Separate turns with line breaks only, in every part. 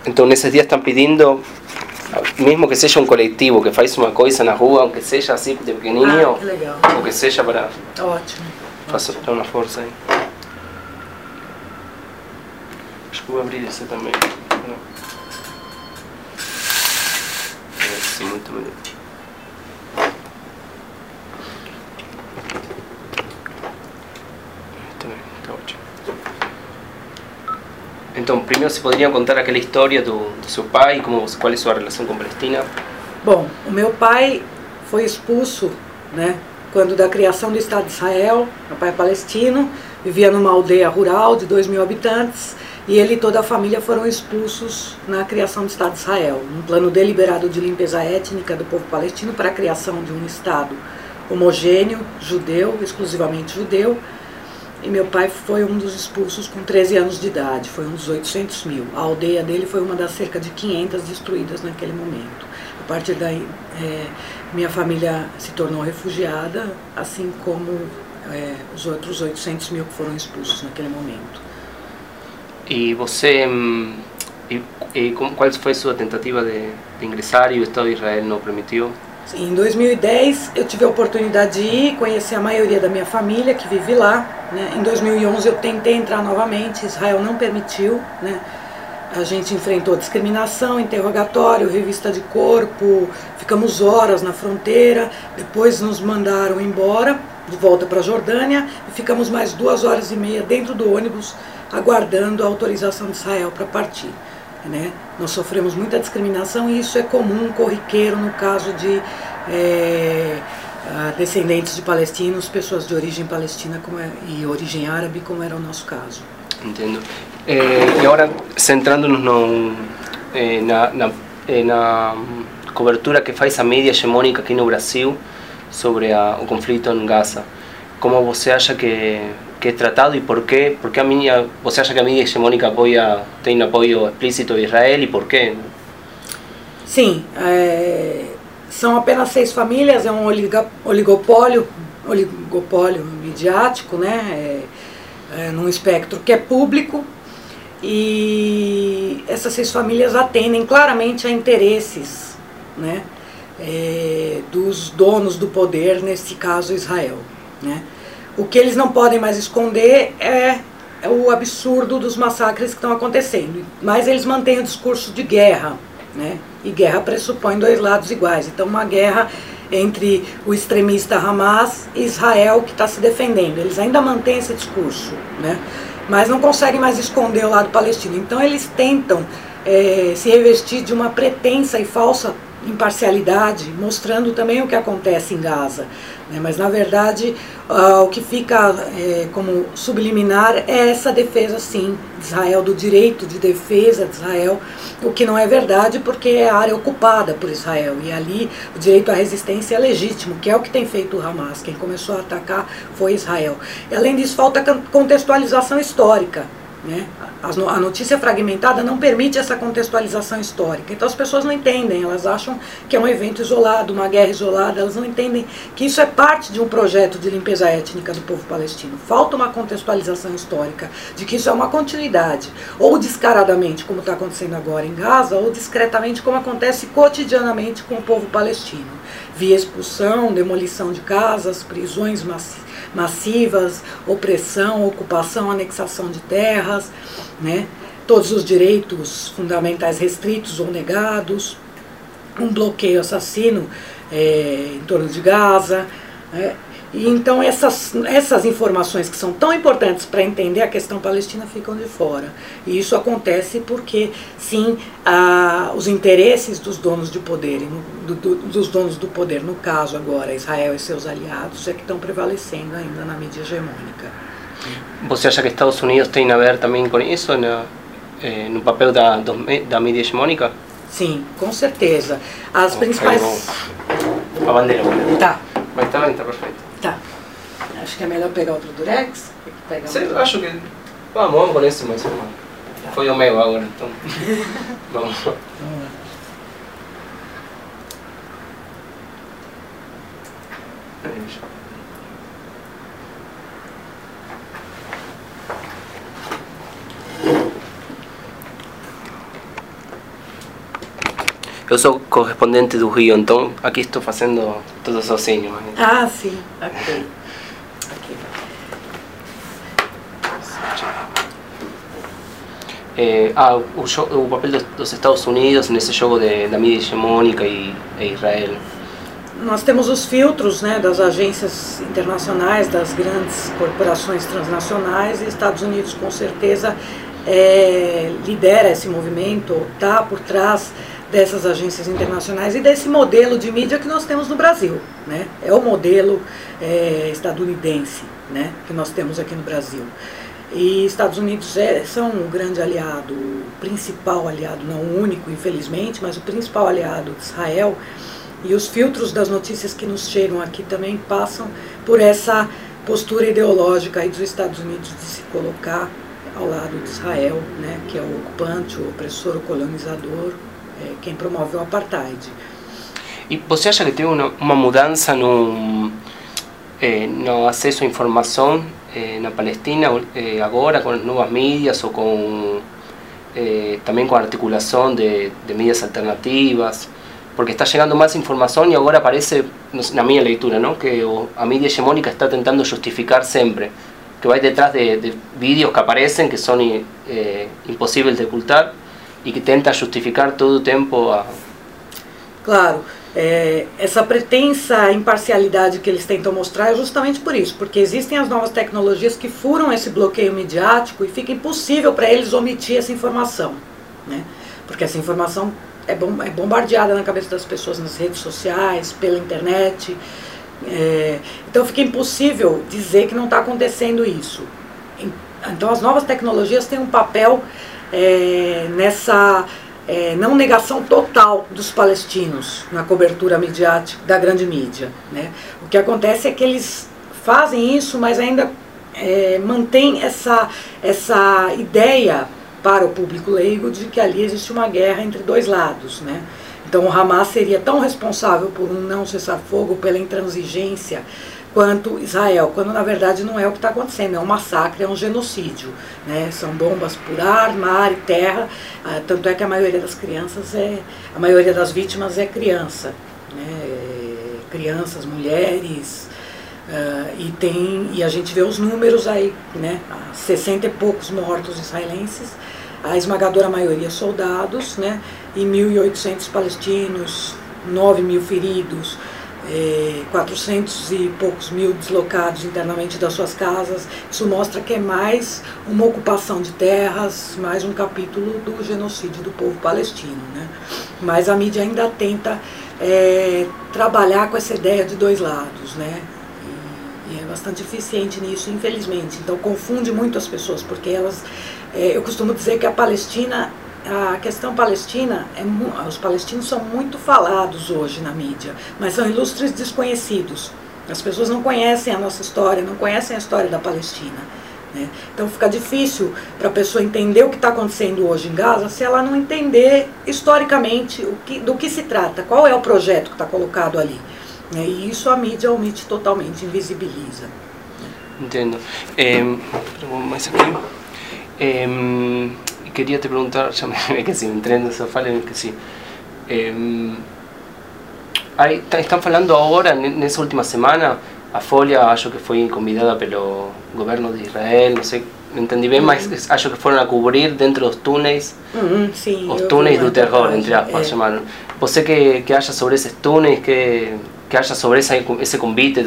Então, nesses dias estão pedindo, mesmo que seja um coletivo, que faz uma coisa na rua, aunque seja assim, de pequenininho,
que legal.
ou que seja para
Ótimo.
fazer uma força aí. Acho que vou abrir esse também. Sim, muito melhor. Tá ótimo. Então, primeiro, você poderia contar aquela história do seu pai, qual é a sua relação com Palestina?
Bom, o meu pai foi expulso, né, quando da criação do Estado de Israel. Meu pai é palestino, vivia numa aldeia rural de 2.000 habitantes, e ele e toda a família foram expulsos na criação do Estado de Israel, um plano deliberado de limpeza étnica do povo palestino para a criação de um Estado homogêneo, judeu, exclusivamente judeu. E meu pai foi um dos expulsos com 13 anos de idade, foi um dos 800 mil. A aldeia dele foi uma das cerca de 500 destruídas naquele momento. A partir daí, minha família se tornou refugiada, assim como os outros 800 mil que foram expulsos naquele momento.
E você, qual foi a sua tentativa de ingressar e o Estado de Israel não permitiu?
Em 2010 eu tive a oportunidade de ir conhecer a maioria da minha família que vive lá, né? Em 2011 eu tentei entrar novamente, Israel não permitiu, né? A gente enfrentou discriminação, interrogatório, revista de corpo, ficamos horas na fronteira, depois nos mandaram embora, de volta para a Jordânia, e ficamos mais 2h30 dentro do ônibus, aguardando a autorização de Israel para partir. Né? Nós sofremos muita discriminação e isso é comum, corriqueiro no caso de descendentes de palestinos, pessoas de origem palestina e origem árabe, como era o nosso caso. Entendo.
E agora, centrando-nos na cobertura que faz a mídia hegemônica aqui no Brasil sobre o conflito em Gaza, como você acha que é tratado e por quê? Porque você acha que a mídia hegemônica tem apoio explícito de Israel e por quê?
Sim, são apenas 6 famílias, é um oligopólio midiático, né? Num espectro que é público, e essas 6 famílias atendem claramente a interesses, né? Dos donos do poder, nesse caso Israel, né? O que eles não podem mais esconder é o absurdo dos massacres que estão acontecendo, mas eles mantêm o discurso de guerra, né? E guerra pressupõe 2 lados iguais, então uma guerra entre o extremista Hamas e Israel que está se defendendo. Eles ainda mantêm esse discurso, né? Mas não conseguem mais esconder o lado palestino. Então eles tentam se revestir de uma pretensa e falsa imparcialidade, mostrando também o que acontece em Gaza, né? Mas na verdade o que fica como subliminar é essa defesa, sim, de Israel, do direito de defesa de Israel, o que não é verdade, porque é a área ocupada por Israel, e ali o direito à resistência é legítimo, que é o que tem feito o Hamas. Quem começou a atacar foi Israel. E além disso, falta contextualização histórica, né? A notícia fragmentada não permite essa contextualização histórica, então as pessoas não entendem, elas acham que é um evento isolado, uma guerra isolada, elas não entendem que isso é parte de um projeto de limpeza étnica do povo palestino. Falta uma contextualização histórica de que isso é uma continuidade, ou descaradamente, como está acontecendo agora em Gaza, ou discretamente, como acontece cotidianamente com o povo palestino, via expulsão, demolição de casas, prisões massivas, opressão, ocupação, anexação de terras, né? Todos os direitos fundamentais restritos ou negados, um bloqueio assassino em torno de Gaza, né? E então essas informações que são tão importantes para entender a questão palestina ficam de fora. E isso acontece porque, sim, os interesses dos donos de poder, dos donos do poder, no caso agora Israel e seus aliados, é que estão prevalecendo ainda na mídia hegemônica.
Você acha que Estados Unidos tem a ver também com isso, no papel da mídia hegemônica?
Sim, com certeza. As principais...
A bandeira.
Tá.
Mas tá bem, tá perfeito.
Tá. Acho que é melhor pegar outro Durex?
Eu acho que... Vamos com esse, mas foi o meu agora, então... Vamos lá. Eu sou correspondente do Rio, então aqui estou fazendo tudo sozinho.
Ah, sim, ok.
O papel dos Estados Unidos nesse jogo da mídia hegemônica e Israel.
Nós temos os filtros, né, das agências internacionais, das grandes corporações transnacionais, e Estados Unidos com certeza lidera esse movimento, está por trás dessas agências internacionais e desse modelo de mídia que nós temos no Brasil, né? É o modelo estadunidense, né, que nós temos aqui no Brasil. E Estados Unidos são um grande aliado, o principal aliado, não o único, infelizmente, mas o principal aliado de Israel. E os filtros das notícias que nos chegam aqui também passam por essa postura ideológica aí dos Estados Unidos de se colocar ao lado de Israel, né, que é o ocupante, o opressor, o colonizador, quem promove o apartheid.
E você acha que teve uma mudança no acesso à informação na Palestina agora com as novas mídias ou também com a articulação de mídias alternativas? Porque está chegando mais informação e agora parece, na minha leitura, ¿no?, que a mídia hegemônica está tentando justificar sempre, que vai detrás de vídeos que aparecem que são impossíveis de ocultar e que tenta justificar todo o tempo
Claro, essa pretensa imparcialidade que eles tentam mostrar é justamente por isso, porque existem as novas tecnologias que furam esse bloqueio midiático e fica impossível para eles omitir essa informação, né? Porque essa informação é bombardeada na cabeça das pessoas nas redes sociais, pela internet, então fica impossível dizer que não está acontecendo isso. Então as novas tecnologias têm um papel nessa não negação total dos palestinos na cobertura midiática da grande mídia, né? O que acontece é que eles fazem isso, mas ainda mantém essa ideia para o público leigo de que ali existe uma guerra entre dois lados, né? Então o Hamas seria tão responsável por um não cessar-fogo, pela intransigência, quanto Israel, quando na verdade não é o que está acontecendo, é um massacre, é um genocídio, né? São bombas por ar, mar e terra, tanto é que a maioria das crianças a maioria das vítimas é criança, né? Crianças, mulheres, e a gente vê os números aí, né? 60 e poucos mortos israelenses, a esmagadora maioria soldados, né? E 1.800 palestinos, 9.000 feridos, 400 e poucos mil deslocados internamente das suas casas. Isso mostra que é mais uma ocupação de terras, mais um capítulo do genocídio do povo palestino, né? Mas a mídia ainda tenta trabalhar com essa ideia de dois lados, né? E é bastante eficiente nisso, infelizmente. Então confunde muito as pessoas, porque elas... eu costumo dizer que a questão palestina, os palestinos são muito falados hoje na mídia, mas são ilustres desconhecidos. As pessoas não conhecem a nossa história, não conhecem a história da Palestina, né? Então fica difícil para a pessoa entender o que está acontecendo hoje em Gaza se ela não entender historicamente do que se trata, qual é o projeto que está colocado ali. E isso a mídia omite totalmente, invisibiliza.
Entendo. Mais aqui. Queria te perguntar, já me esqueci, me entrei nessa fala e me esqueci. Estão falando agora, nessa última semana, a Folha, acho que foi convidada pelo governo de Israel, não sei, não entendi bem, mas acho que foram a cobrir dentro dos túneis,
sim,
os túneis do terror, entre aspas, chamaram. Você que acha sobre esses túneis, que acha sobre esse convite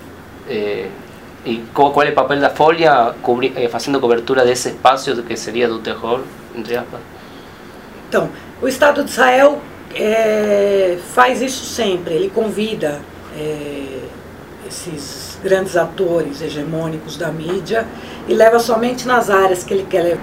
e qual é o papel da Folha fazendo cobertura desse espaço que seria do terror, entre aspas?
Então, o Estado de Israel faz isso sempre, ele convida esses grandes atores hegemônicos da mídia e leva somente nas áreas que ele quer levar.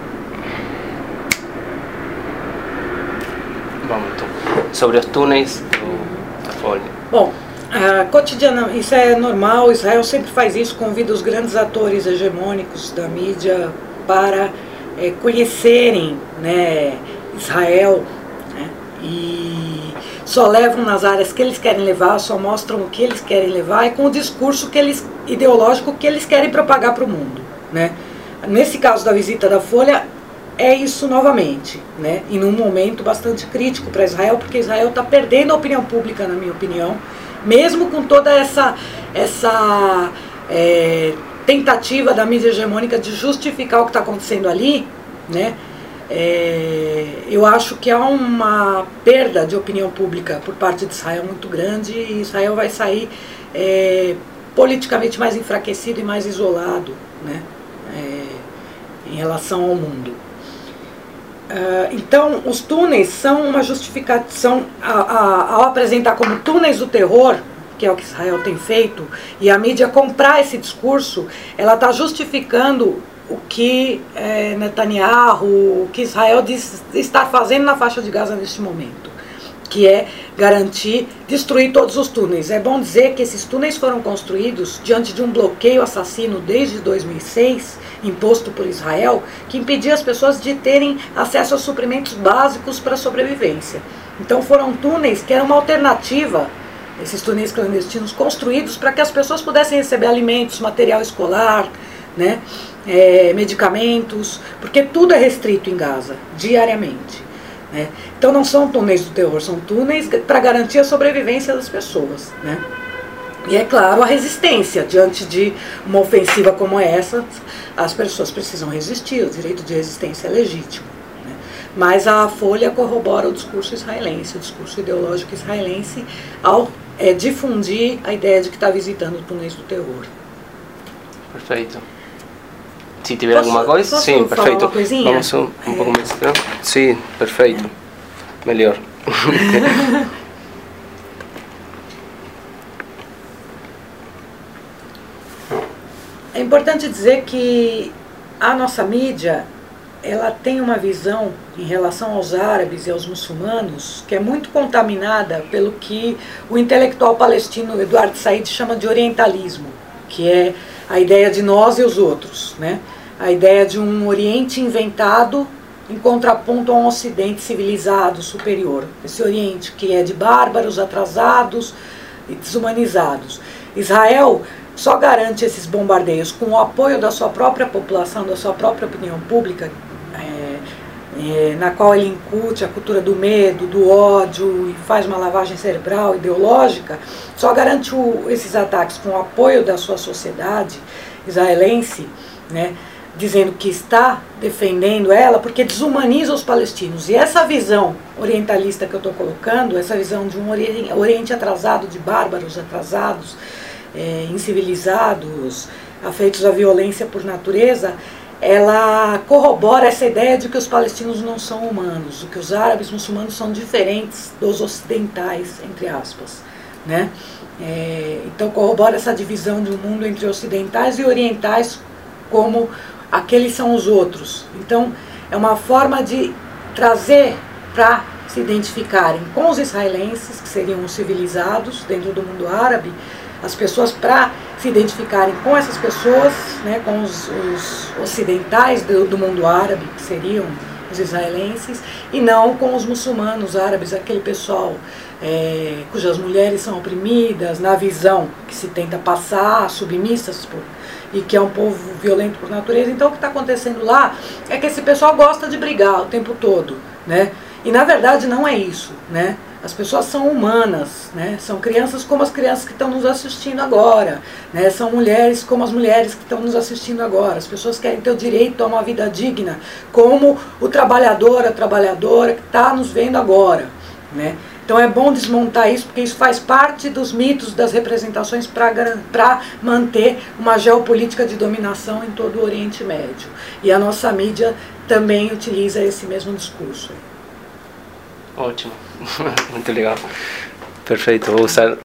Vamos então, sobre os túneis da Folha.
Bom, cotidianamente, isso é normal, Israel sempre faz isso, convida os grandes atores hegemônicos da mídia para conhecerem, né, Israel, né, e só levam nas áreas que eles querem levar, só mostram o que eles querem levar e com o discurso ideológico que eles querem propagar para o mundo, né. Nesse caso da visita da Folha, é isso novamente, né? E num momento bastante crítico para Israel, porque Israel está perdendo a opinião pública, na minha opinião, mesmo com toda essa tentativa da mídia hegemônica de justificar o que está acontecendo ali, né? Eu acho que há uma perda de opinião pública por parte de Israel muito grande, e Israel vai sair politicamente mais enfraquecido e mais isolado, né? Em relação ao mundo. Então, os túneis são uma justificação, ao apresentar como túneis do terror, que é o que Israel tem feito, e a mídia comprar esse discurso, ela está justificando o que Netanyahu, o que Israel está fazendo na faixa de Gaza neste momento, que é garantir, destruir todos os túneis. É bom dizer que esses túneis foram construídos diante de um bloqueio assassino desde 2006, imposto por Israel, que impedia as pessoas de terem acesso aos suprimentos básicos para a sobrevivência. Então foram túneis que eram uma alternativa, esses túneis clandestinos construídos para que as pessoas pudessem receber alimentos, material escolar, né, medicamentos, porque tudo é restrito em Gaza, diariamente. Né? Então não são túneis do terror, são túneis para garantir a sobrevivência das pessoas. Né? E é claro, a resistência diante de uma ofensiva como essa, as pessoas precisam resistir, o direito de resistência é legítimo. Né? Mas a Folha corrobora o discurso israelense, o discurso ideológico israelense, ao difundir a ideia de que está visitando túneis do terror.
Perfeito. Se tiver alguma coisa, sim, perfeito. Vamos um pouco mais. Sim, perfeito. Melhor.
É importante dizer que a nossa mídia, ela tem uma visão em relação aos árabes e aos muçulmanos que é muito contaminada pelo que o intelectual palestino Eduardo Said chama de orientalismo, que é a ideia de nós e os outros, né? A ideia de um Oriente inventado em contraponto a um Ocidente civilizado, superior. Esse Oriente que é de bárbaros, atrasados e desumanizados. Israel só garante esses bombardeios com o apoio da sua própria população, da sua própria opinião pública, na qual ele incute a cultura do medo, do ódio e faz uma lavagem cerebral ideológica. Só garante esses ataques com o apoio da sua sociedade israelense, né, dizendo que está defendendo ela porque desumaniza os palestinos. E essa visão orientalista que eu estou colocando, essa visão de um Oriente atrasado, de bárbaros atrasados, incivilizados, afeitos à violência por natureza, ela corrobora essa ideia de que os palestinos não são humanos, de que os árabes muçulmanos são diferentes dos ocidentais, entre aspas, né? Então corrobora essa divisão de um mundo entre ocidentais e orientais como aqueles são os outros. Então é uma forma de trazer para se identificarem com os israelenses, que seriam os civilizados dentro do mundo árabe, as pessoas para se identificarem com essas pessoas, né, com os ocidentais do mundo árabe, que seriam os israelenses, e não com os muçulmanos árabes, aquele pessoal cujas mulheres são oprimidas, na visão que se tenta passar, submissas e que é um povo violento por natureza. Então o que está acontecendo lá é que esse pessoal gosta de brigar o tempo todo, né? E na verdade não é isso, né? As pessoas são humanas, né? São crianças como as crianças que estão nos assistindo agora, né? São mulheres como as mulheres que estão nos assistindo agora. As pessoas querem ter o direito a uma vida digna, como o trabalhador, a trabalhadora que está nos vendo agora, né? Então é bom desmontar isso, porque isso faz parte dos mitos, das representações para manter uma geopolítica de dominação em todo o Oriente Médio. E a nossa mídia também utiliza esse mesmo discurso.
Ótimo, muito legal. Perfeito, vou usar